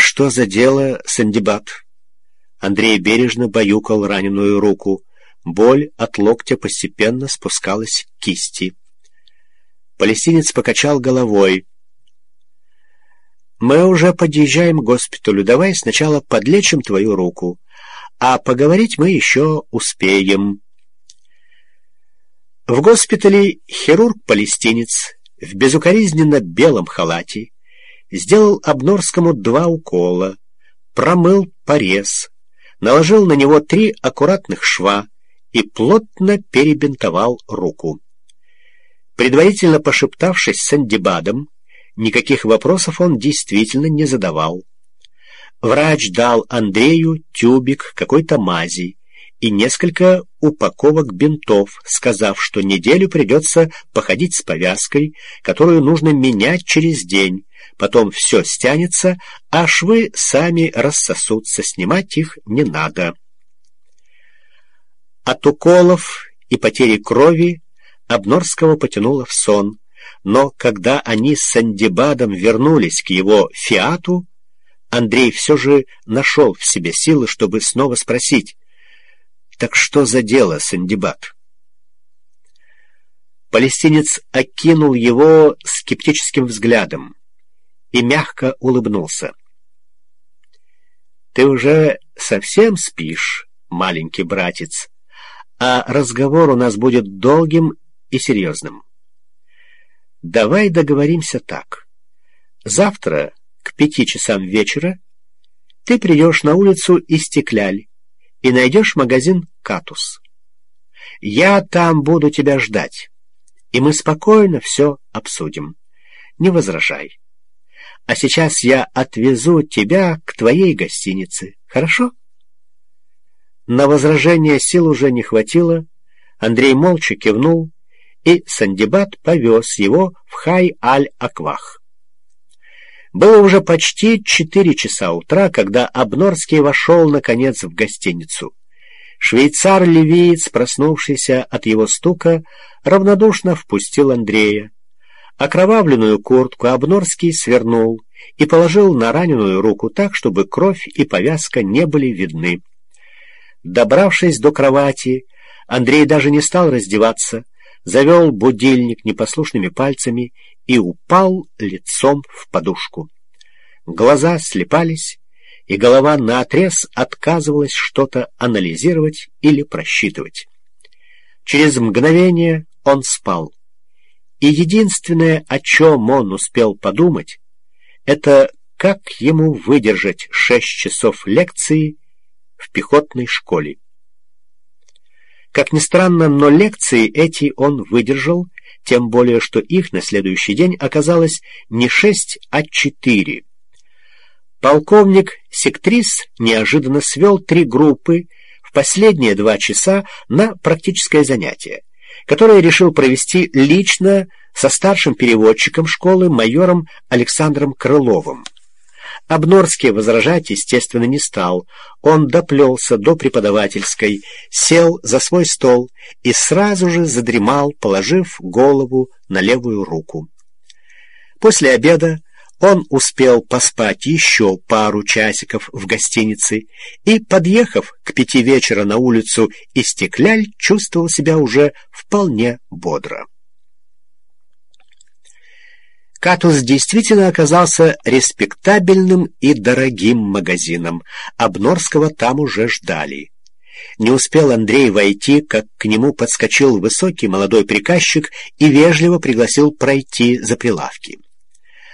что за дело, Сандибад?» Андрей бережно баюкал раненую руку. Боль от локтя постепенно спускалась к кисти. Палестинец покачал головой. «Мы уже подъезжаем к госпиталю. Давай сначала подлечим твою руку, а поговорить мы еще успеем». В госпитале хирург-палестинец в безукоризненно белом халате сделал Обнорскому 2 укола, промыл порез, наложил на него 3 аккуратных шва и плотно перебинтовал руку. Предварительно пошептавшись с Сандибадом, никаких вопросов он действительно не задавал. Врач дал Андрею тюбик какой-то мази и несколько упаковок бинтов, сказав, что неделю придется походить с повязкой, которую нужно менять через день, потом все стянется, а швы сами рассосутся, снимать их не надо. От уколов и потери крови Обнорского потянуло в сон, но когда они с Сандибадом вернулись к его «Фиату», Андрей все же нашел в себе силы, чтобы снова спросить: «Так что за дело, Сандибад?» Палестинец окинул его скептическим взглядом и мягко улыбнулся. «Ты уже совсем спишь, маленький братец, а разговор у нас будет долгим и серьезным. Давай договоримся так. Завтра к 5 часам вечера ты придешь на улицу Истекляль и найдешь магазин «Катус». Я там буду тебя ждать, и мы спокойно все обсудим. Не возражай. А сейчас я отвезу тебя к твоей гостинице, хорошо?» На возражение сил уже не хватило. Андрей молча кивнул, и Сандибад повез его в Хай-аль-Аквах. Было уже почти 4 часа утра, когда Обнорский вошел, наконец, в гостиницу. Швейцар-ливиец, проснувшийся от его стука, равнодушно впустил Андрея. Окровавленную куртку Обнорский свернул и положил на раненую руку так, чтобы кровь и повязка не были видны. Добравшись до кровати, Андрей даже не стал раздеваться, завел будильник непослушными пальцами и упал лицом в подушку. Глаза слепались, и голова наотрез отказывалась что-то анализировать или просчитывать. Через мгновение он спал, и единственное, о чем он успел подумать, это как ему выдержать 6 часов лекции в пехотной школе. Как ни странно, но лекции эти он выдержал, тем более, что их на следующий день оказалось не 6, а 4. Полковник Сектрис неожиданно свел 3 группы в последние 2 часа на практическое занятие, которое решил провести лично со старшим переводчиком школы майором Александром Крыловым. Обнорский возражать, естественно, не стал. Он доплелся до преподавательской, сел за свой стол и сразу же задремал, положив голову на левую руку. После обеда он успел поспать еще пару часиков в гостинице и, подъехав к 5 вечера на улицу Истекляль, чувствовал себя уже вполне бодро. «Катус» действительно оказался респектабельным и дорогим магазином. Обнорского там уже ждали. Не успел Андрей войти, как к нему подскочил высокий молодой приказчик и вежливо пригласил пройти за прилавки.